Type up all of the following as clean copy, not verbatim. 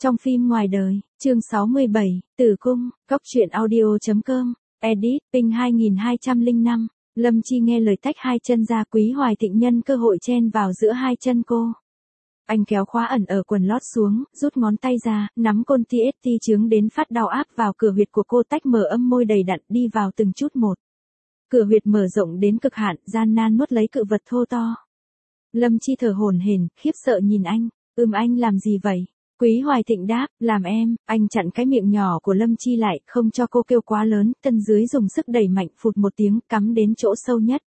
Trong phim ngoài đời, chương 67, Tử Cung, Cóc truyện audio.com, edit, ping 2205, Lâm Chi nghe lời tách hai chân ra. Quý Hoài Thịnh nhân cơ hội chen vào giữa hai chân cô. Anh kéo khóa ẩn ở quần lót xuống, rút ngón tay ra, nắm côn TST chướng đến phát đau áp vào cửa huyệt của cô, tách mở âm môi đầy đặn đi vào từng chút một. Cửa huyệt mở rộng đến cực hạn, gian nan nuốt lấy cự vật thô to. Lâm Chi thở hổn hển, khiếp sợ nhìn anh, anh làm gì vậy? Quý Hoài Thịnh đáp, làm em. Anh chặn cái miệng nhỏ của Lâm Chi lại, không cho cô kêu quá lớn, tân dưới dùng sức đẩy mạnh, phụt một tiếng, cắm đến chỗ sâu nhất.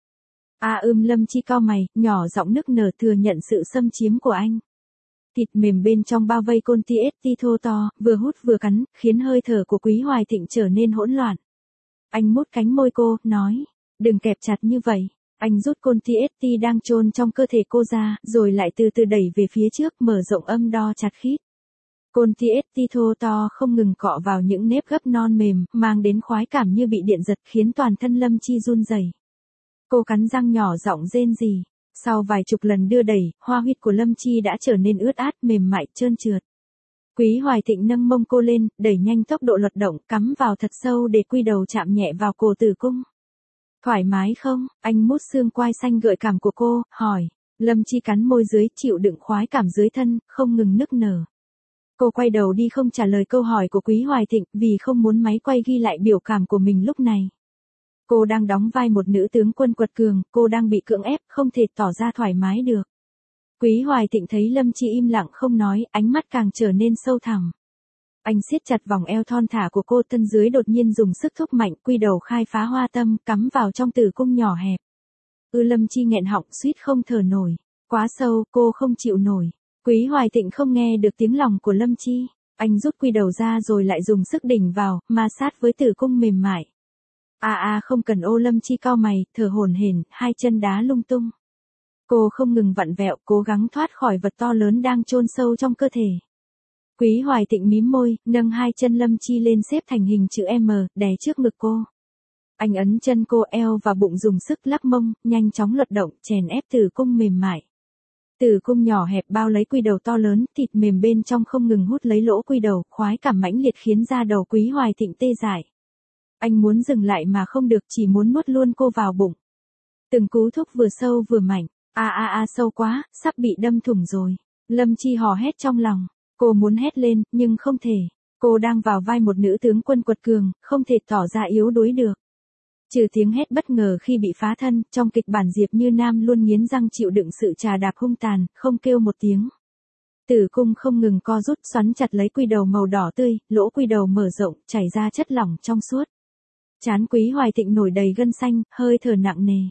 Lâm Chi cau mày, nhỏ giọng nức nở thừa nhận sự xâm chiếm của anh. Thịt mềm bên trong bao vây côn TST thô to, vừa hút vừa cắn, khiến hơi thở của Quý Hoài Thịnh trở nên hỗn loạn. Anh mút cánh môi cô, nói, đừng kẹp chặt như vậy. Anh rút côn TST đang chôn trong cơ thể cô ra, rồi lại từ từ đẩy về phía trước, mở rộng âm đo chặt khít. Côn TST thô to không ngừng cọ vào những nếp gấp non mềm, mang đến khoái cảm như bị điện giật, khiến toàn thân Lâm Chi run rẩy. Cô cắn răng nhỏ giọng rên rỉ. Sau vài chục lần đưa đẩy, hoa huyệt của Lâm Chi đã trở nên ướt át, mềm mại, trơn trượt. Quý Hoài Thịnh nâng mông cô lên, đẩy nhanh tốc độ luật động, cắm vào thật sâu để quy đầu chạm nhẹ vào cổ tử cung. Thoải mái không? Anh mút xương quai xanh gợi cảm của cô, hỏi. Lâm Chi cắn môi dưới, chịu đựng khoái cảm dưới thân, không ngừng nức nở. Cô quay đầu đi không trả lời câu hỏi của Quý Hoài Thịnh, vì không muốn máy quay ghi lại biểu cảm của mình lúc này. Cô đang đóng vai một nữ tướng quân quật cường, cô đang bị cưỡng ép, không thể tỏ ra thoải mái được. Quý Hoài Thịnh thấy Lâm Chi im lặng không nói, ánh mắt càng trở nên sâu thẳm. Anh siết chặt vòng eo thon thả của cô, thân dưới đột nhiên dùng sức thúc mạnh, quy đầu khai phá hoa tâm, cắm vào trong tử cung nhỏ hẹp. Lâm Chi nghẹn họng, suýt không thở nổi. Quá sâu, cô không chịu nổi. Quý Hoài Thịnh không nghe được tiếng lòng của Lâm Chi. Anh rút quy đầu ra rồi lại dùng sức đỉnh vào, ma sát với tử cung mềm mại. Không cần. Lâm Chi cau mày, thở hổn hển, hai chân đá lung tung. Cô không ngừng vặn vẹo, cố gắng thoát khỏi vật to lớn đang chôn sâu trong cơ thể. Quý Hoài Thịnh mím môi, nâng hai chân Lâm Chi lên xếp thành hình chữ M, đè trước ngực cô. Anh ấn chân cô, eo và bụng dùng sức lắc mông, nhanh chóng luật động, chèn ép tử cung mềm mại. Tử cung nhỏ hẹp bao lấy quy đầu to lớn, thịt mềm bên trong không ngừng hút lấy lỗ quy đầu, khoái cảm mãnh liệt khiến da đầu Quý Hoài Thịnh tê dại. Anh muốn dừng lại mà không được, chỉ muốn nuốt luôn cô vào bụng. Từng cú thúc vừa sâu vừa mạnh. Sâu quá, sắp bị đâm thủng rồi. Lâm Chi hò hét trong lòng. Cô muốn hét lên, nhưng không thể. Cô đang vào vai một nữ tướng quân quật cường, không thể tỏ ra yếu đuối được. Trừ tiếng hét bất ngờ khi bị phá thân, trong kịch bản Diệp Như Nam luôn nghiến răng chịu đựng sự trà đạp hung tàn, không kêu một tiếng. Tử cung không ngừng co rút, xoắn chặt lấy quy đầu màu đỏ tươi, lỗ quy đầu mở rộng, chảy ra chất lỏng trong suốt. Trán Quý Hoài Thịnh nổi đầy gân xanh, hơi thở nặng nề.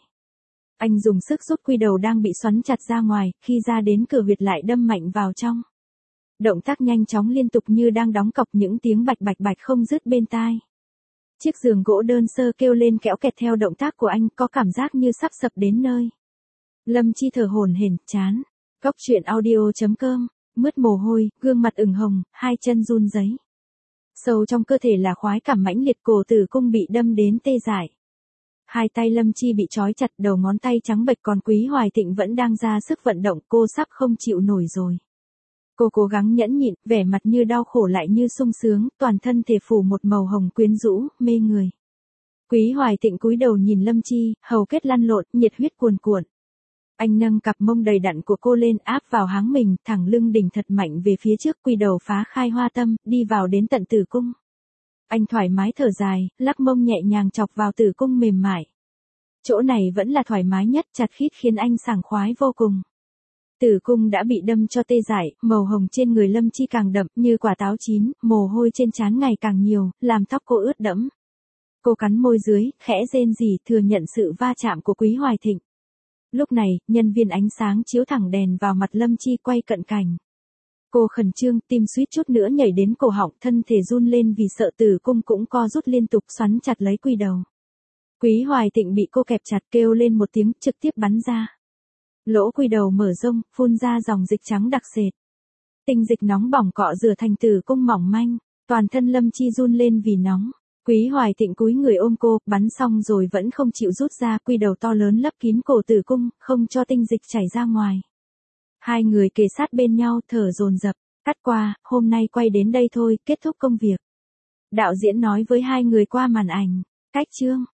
Anh dùng sức rút quy đầu đang bị xoắn chặt ra ngoài, khi ra đến cửa huyệt lại đâm mạnh vào trong. Động tác nhanh chóng liên tục như đang đóng cọc, những tiếng bạch bạch bạch không dứt bên tai. Chiếc giường gỗ đơn sơ kêu lên kéo kẹt theo động tác của anh, có cảm giác như sắp sập đến nơi. Lâm Chi thở hổn hển, chán. Cóc truyện audio.com, mướt mồ hôi, gương mặt ửng hồng, hai chân run rẩy. Sâu trong cơ thể là khoái cảm mãnh liệt, cổ tử cung bị đâm đến tê dại. Hai tay Lâm Chi bị trói chặt, đầu ngón tay trắng bệch, còn Quý Hoài Thịnh vẫn đang ra sức vận động, cô sắp không chịu nổi rồi. Cô cố gắng nhẫn nhịn, vẻ mặt như đau khổ lại như sung sướng, toàn thân thể phủ một màu hồng quyến rũ, mê người. Quý Hoài Thịnh cúi đầu nhìn Lâm Chi, hầu kết lăn lộn, nhiệt huyết cuồn cuộn. Anh nâng cặp mông đầy đặn của cô lên, áp vào háng mình, thẳng lưng đỉnh thật mạnh về phía trước, quy đầu phá khai hoa tâm, đi vào đến tận tử cung. Anh thoải mái thở dài, lắc mông nhẹ nhàng chọc vào tử cung mềm mại. Chỗ này vẫn là thoải mái nhất, chặt khít khiến anh sảng khoái vô cùng. Tử cung đã bị đâm cho tê dại, màu hồng trên người Lâm Chi càng đậm, như quả táo chín, mồ hôi trên trán ngày càng nhiều, làm tóc cô ướt đẫm. Cô cắn môi dưới, khẽ rên rỉ, thừa nhận sự va chạm của Quý Hoài Thịnh. Lúc này, nhân viên ánh sáng chiếu thẳng đèn vào mặt Lâm Chi, quay cận cảnh. Cô khẩn trương, tim suýt chút nữa nhảy đến cổ họng, thân thể run lên vì sợ tử cung cũng co rút liên tục, xoắn chặt lấy quy đầu. Quý Hoài Thịnh bị cô kẹp chặt, kêu lên một tiếng, trực tiếp bắn ra. Lỗ quy đầu mở rông, phun ra dòng dịch trắng đặc sệt. Tinh dịch nóng bỏng cọ rửa thành tử cung mỏng manh, toàn thân Lâm Chi run lên vì nóng. Quý Hoài Thịnh cúi người ôm cô, bắn xong rồi vẫn không chịu rút ra, quy đầu to lớn lấp kín cổ tử cung, không cho tinh dịch chảy ra ngoài. Hai người kề sát bên nhau, thở dồn dập. Cắt qua, hôm nay quay đến đây thôi, kết thúc công việc. Đạo diễn nói với hai người qua màn ảnh. Cách chương.